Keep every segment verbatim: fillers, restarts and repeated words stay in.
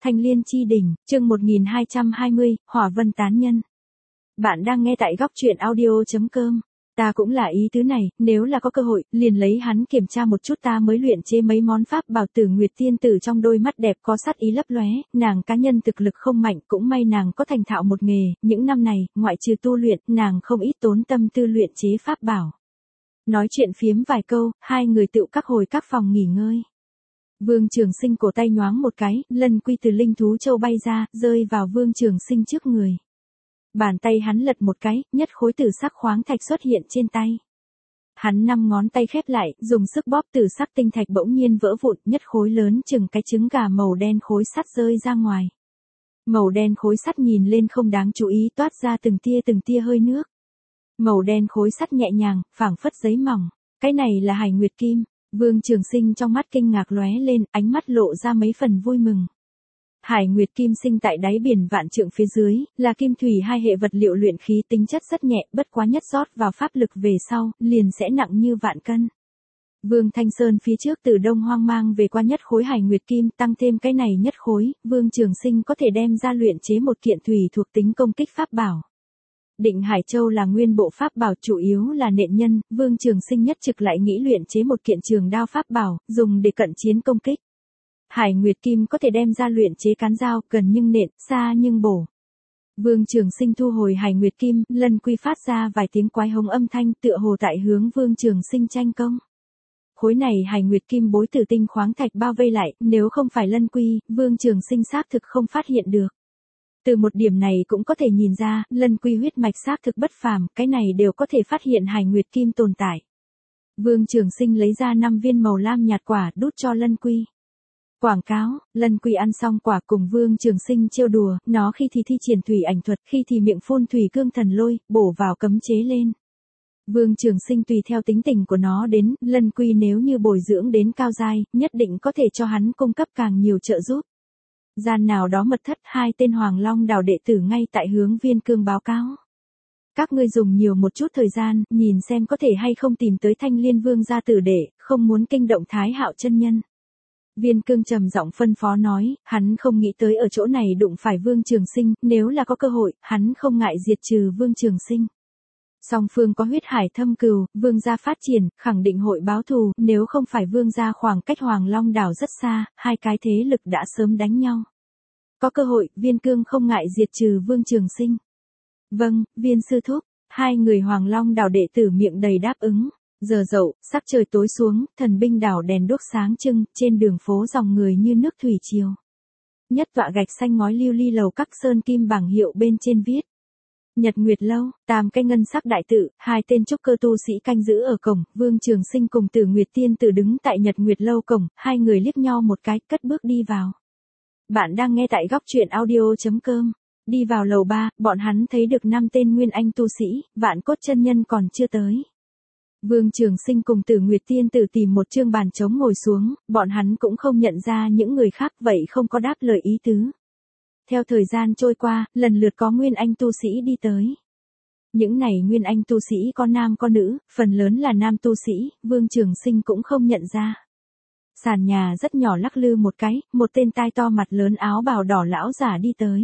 Thanh Liên Chi Đỉnh, chương một nghìn hai trăm hai mươi, Hỏa Vân Tán Nhân. Bạn đang nghe tại góc truyện audio chấm com. Ta cũng là ý tứ này, nếu là có cơ hội, liền lấy hắn kiểm tra một chút, ta mới luyện chế mấy món pháp bảo. Tử Nguyệt tiên tử trong đôi mắt đẹp có sát ý lấp lóe, nàng cá nhân thực lực không mạnh, cũng may nàng có thành thạo một nghề, những năm này, ngoại trừ tu luyện, nàng không ít tốn tâm tư luyện chế pháp bảo. Nói chuyện phiếm vài câu, hai người tựu các hồi các phòng nghỉ ngơi. Vương Trường Sinh cổ tay nhoáng một cái, lân quy từ linh thú châu bay ra, rơi vào Vương Trường Sinh trước người. Bàn tay hắn lật một cái, nhất khối tử sắc khoáng thạch xuất hiện trên tay. Hắn năm ngón tay khép lại, dùng sức bóp, tử sắc tinh thạch bỗng nhiên vỡ vụn, nhất khối lớn chừng cái trứng gà màu đen khối sắt rơi ra ngoài. Màu đen khối sắt nhìn lên không đáng chú ý, toát ra từng tia từng tia hơi nước. Màu đen khối sắt nhẹ nhàng, phảng phất giấy mỏng. Cái này là Hải Nguyệt Kim. Vương Trường Sinh trong mắt kinh ngạc lóe lên, ánh mắt lộ ra mấy phần vui mừng. Hải Nguyệt Kim sinh tại đáy biển vạn trượng phía dưới, là kim thủy hai hệ vật liệu luyện khí, tính chất rất nhẹ, bất quá nhất rót vào pháp lực về sau, liền sẽ nặng như vạn cân. Vương Thanh Sơn phía trước từ Đông Hoang mang về qua nhất khối Hải Nguyệt Kim, tăng thêm cái này nhất khối, Vương Trường Sinh có thể đem ra luyện chế một kiện thủy thuộc tính công kích pháp bảo. Định Hải Châu là nguyên bộ pháp bảo, chủ yếu là nện nhân, Vương Trường Sinh nhất trực lại nghĩ luyện chế một kiện trường đao pháp bảo, dùng để cận chiến công kích. Hải Nguyệt Kim có thể đem ra luyện chế cán dao, gần nhưng nện, xa nhưng bổ. Vương Trường Sinh thu hồi Hải Nguyệt Kim, lân quy phát ra vài tiếng quái hống âm thanh, tựa hồ tại hướng Vương Trường Sinh tranh công. Khối này Hải Nguyệt Kim bối tử tinh khoáng thạch bao vây lại, nếu không phải lân quy, Vương Trường Sinh xác thực không phát hiện được. Từ một điểm này cũng có thể nhìn ra, lân quy huyết mạch xác thực bất phàm, cái này đều có thể phát hiện Hải Nguyệt Kim tồn tại. Vương Trường Sinh lấy ra năm viên màu lam nhạt quả, đút cho lân quy. Quảng cáo, lân quy ăn xong quả cùng Vương Trường Sinh trêu đùa, nó khi thì thi triển thủy ảnh thuật, khi thì miệng phun thủy cương thần lôi, bổ vào cấm chế lên. Vương Trường Sinh tùy theo tính tình của nó đến, lân quy nếu như bồi dưỡng đến cao giai, nhất định có thể cho hắn cung cấp càng nhiều trợ giúp. Gian nào đó mật thất, hai tên Hoàng Long Đảo đệ tử ngay tại hướng Viên Cương báo cáo. Các ngươi dùng nhiều một chút thời gian, nhìn xem có thể hay không tìm tới Thanh Liên Vương gia tử đệ, không muốn kinh động Thái Hạo chân nhân. Viên Cương trầm giọng phân phó nói, hắn không nghĩ tới ở chỗ này đụng phải Vương Trường Sinh, nếu là có cơ hội, hắn không ngại diệt trừ Vương Trường Sinh. Song phương có huyết hải thâm cừu, Vương gia phát triển, khẳng định hội báo thù, nếu không phải Vương gia khoảng cách Hoàng Long Đảo rất xa, hai cái thế lực đã sớm đánh nhau. Có cơ hội, Viên Cương không ngại diệt trừ Vương Trường Sinh. Vâng, Viên sư thúc, hai người Hoàng Long Đảo đệ tử miệng đầy đáp ứng. Giờ dậu, sắc trời tối xuống, thần binh đảo đèn đuốc sáng trưng, trên đường phố dòng người như nước thủy triều. Nhất tọa gạch xanh ngói lưu ly lầu các sơn kim bảng hiệu bên trên viết. Nhật Nguyệt Lâu, tam cái ngân sắc đại tự, hai tên trúc cơ tu sĩ canh giữ ở cổng, Vương Trường Sinh cùng Tử Nguyệt tiên tử đứng tại Nhật Nguyệt Lâu cổng, hai người liếc nhau một cái, cất bước đi vào. Bạn đang nghe tại góc truyện audio chấm com. Đi vào lầu ba, bọn hắn thấy được năm tên nguyên anh tu sĩ, vạn cốt chân nhân còn chưa tới. Vương Trường Sinh cùng Tử Nguyệt tiên tử tìm một chương bàn trống ngồi xuống, bọn hắn cũng không nhận ra những người khác, vậy không có đáp lời ý tứ. Theo thời gian trôi qua, lần lượt có nguyên anh tu sĩ đi tới. Những này nguyên anh tu sĩ có nam có nữ, phần lớn là nam tu sĩ, Vương Trường Sinh cũng không nhận ra. Sàn nhà rất nhỏ lắc lư một cái, một tên tai to mặt lớn áo bào đỏ lão giả đi tới.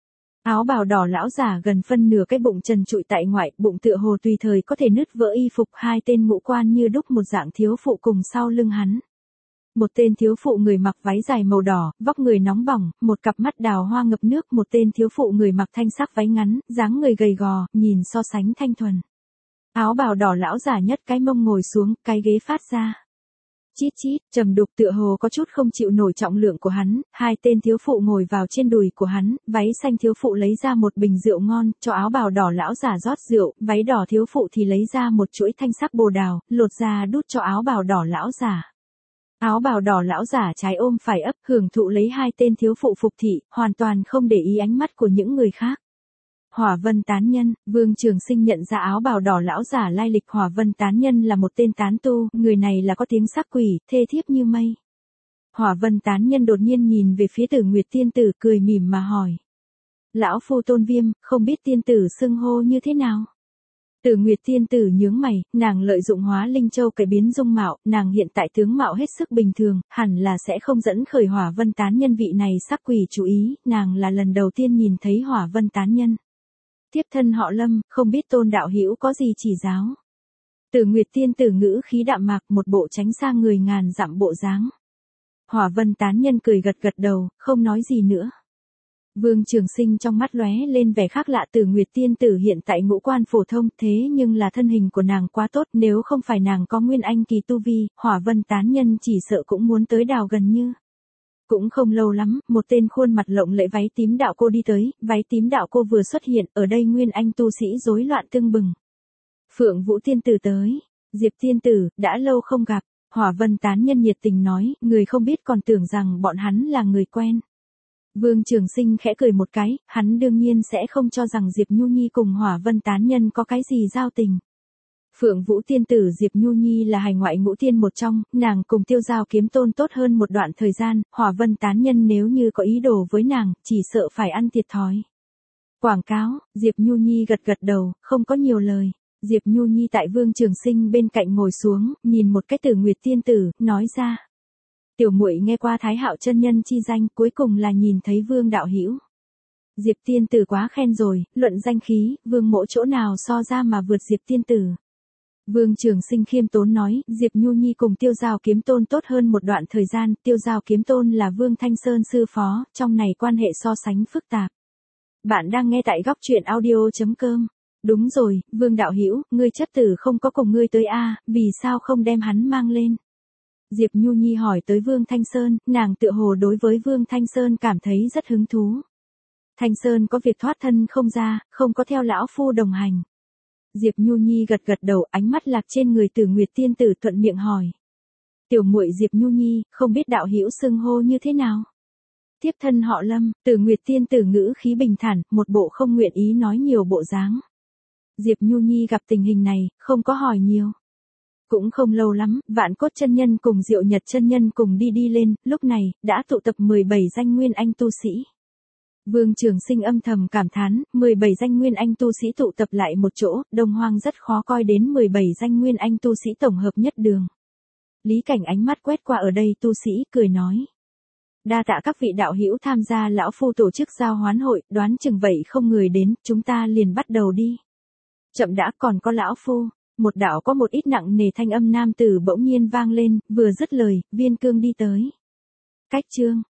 Áo bào đỏ lão giả gần phân nửa cái bụng trần trụi tại ngoại, bụng tựa hồ tùy thời có thể nứt vỡ y phục, hai tên ngũ quan như đúc một dạng thiếu phụ cùng sau lưng hắn. Một tên thiếu phụ người mặc váy dài màu đỏ, vóc người nóng bỏng, một cặp mắt đào hoa ngập nước, một tên thiếu phụ người mặc thanh sắc váy ngắn, dáng người gầy gò, nhìn so sánh thanh thuần. Áo bào đỏ lão giả nhất cái mông ngồi xuống, cái ghế phát ra. Chít chít, trầm đục tựa hồ có chút không chịu nổi trọng lượng của hắn, hai tên thiếu phụ ngồi vào trên đùi của hắn, váy xanh thiếu phụ lấy ra một bình rượu ngon, cho áo bào đỏ lão giả rót rượu, váy đỏ thiếu phụ thì lấy ra một chuỗi thanh sắc bồ đào, lột ra đút cho áo bào đỏ lão giả. Áo bào đỏ lão giả trái ôm phải ấp, hưởng thụ lấy hai tên thiếu phụ phục thị, hoàn toàn không để ý ánh mắt của những người khác. Hỏa Vân Tán Nhân, Vương Trường Sinh nhận ra áo bào đỏ lão giả lai lịch. Hỏa Vân Tán Nhân là một tên tán tu, người này là có tiếng sắc quỷ, thê thiếp như mây. Hỏa Vân Tán Nhân đột nhiên nhìn về phía Tử Nguyệt tiên tử, cười mỉm mà hỏi. Lão phu Tôn Viêm, không biết tiên tử xưng hô như thế nào? Từ Nguyệt tiên tử nhướng mày, nàng lợi dụng Hóa Linh Châu cải biến dung mạo, nàng hiện tại tướng mạo hết sức bình thường, hẳn là sẽ không dẫn khởi Hỏa Vân tán nhân vị này sắc quỷ chú ý, nàng là lần đầu tiên nhìn thấy Hỏa Vân tán nhân. Tiếp thân họ Lâm, không biết Tôn đạo hữu có gì chỉ giáo. Từ Nguyệt tiên tử ngữ khí đạm mạc, một bộ tránh xa người ngàn dặm bộ dáng. Hỏa Vân tán nhân cười gật gật đầu, không nói gì nữa. Vương Trường Sinh trong mắt lóe lên vẻ khác lạ. Từ Nguyệt tiên tử hiện tại ngũ quan phổ thông, thế nhưng là thân hình của nàng quá tốt, nếu không phải nàng có nguyên anh kỳ tu vi, Hỏa Vân tán nhân chỉ sợ cũng muốn tới đào gần như. Cũng không lâu lắm, một tên khuôn mặt lộng lẫy váy tím đạo cô đi tới, váy tím đạo cô vừa xuất hiện, ở đây nguyên anh tu sĩ rối loạn tưng bừng. Phượng Vũ tiên tử tới, Diệp tiên tử, đã lâu không gặp. Hỏa Vân tán nhân nhiệt tình nói, người không biết còn tưởng rằng bọn hắn là người quen. Vương Trường Sinh khẽ cười một cái, hắn đương nhiên sẽ không cho rằng Diệp Nhu Nhi cùng Hỏa Vân tán nhân có cái gì giao tình. Phượng Vũ tiên tử Diệp Nhu Nhi là hải ngoại ngũ tiên một trong, nàng cùng Tiêu Giao kiếm tôn tốt hơn một đoạn thời gian, Hỏa Vân tán nhân nếu như có ý đồ với nàng, chỉ sợ phải ăn thiệt thòi. Quảng cáo, Diệp Nhu Nhi gật gật đầu, không có nhiều lời. Diệp Nhu Nhi tại Vương Trường Sinh bên cạnh ngồi xuống, nhìn một cái Từ Nguyệt tiên tử, nói ra. Tiểu muội nghe qua Thái Hạo chân nhân chi danh, cuối cùng là nhìn thấy Vương đạo hữu. Diệp tiên tử quá khen rồi, luận danh khí, Vương mỗ chỗ nào so ra mà vượt Diệp tiên tử. Vương Trường Sinh khiêm tốn nói, Diệp Nhu Nhi cùng Tiêu Giao kiếm tôn tốt hơn một đoạn thời gian, Tiêu Giao kiếm tôn là Vương Thanh Sơn sư phó, trong này quan hệ so sánh phức tạp. Bạn đang nghe tại góc truyện audio chấm com. Đúng rồi, Vương đạo hữu, ngươi chấp tử không có cùng ngươi tới a, vì sao không đem hắn mang lên? Diệp Nhu Nhi hỏi tới Vương Thanh Sơn, nàng tựa hồ đối với Vương Thanh Sơn cảm thấy rất hứng thú. Thanh Sơn có việc thoát thân không ra, không có theo lão phu đồng hành. Diệp Nhu Nhi gật gật đầu, ánh mắt lạc trên người Từ Nguyệt tiên tử thuận miệng hỏi. Tiểu muội Diệp Nhu Nhi, không biết đạo hữu xưng hô như thế nào? Tiếp thân họ Lâm, Từ Nguyệt tiên tử ngữ khí bình thản, một bộ không nguyện ý nói nhiều bộ dáng. Diệp Nhu Nhi gặp tình hình này, không có hỏi nhiều. Cũng không lâu lắm, Vạn Cốt chân nhân cùng Diệu Nhật chân nhân cùng đi đi lên, lúc này, đã tụ tập mười bảy danh nguyên anh tu sĩ. Vương Trường Sinh âm thầm cảm thán, mười bảy danh nguyên anh tu sĩ tụ tập lại một chỗ, Đông Hoang rất khó coi đến mười bảy danh nguyên anh tu sĩ tổng hợp nhất đường. Lý Cảnh ánh mắt quét qua ở đây tu sĩ, cười nói. Đa tạ các vị đạo hữu tham gia lão phu tổ chức giao hoán hội, đoán chừng vậy không người đến, chúng ta liền bắt đầu đi. Chậm đã, còn có lão phu. Một đạo có một ít nặng nề thanh âm nam tử bỗng nhiên vang lên, vừa dứt lời, Viên Cương đi tới. Cách chương,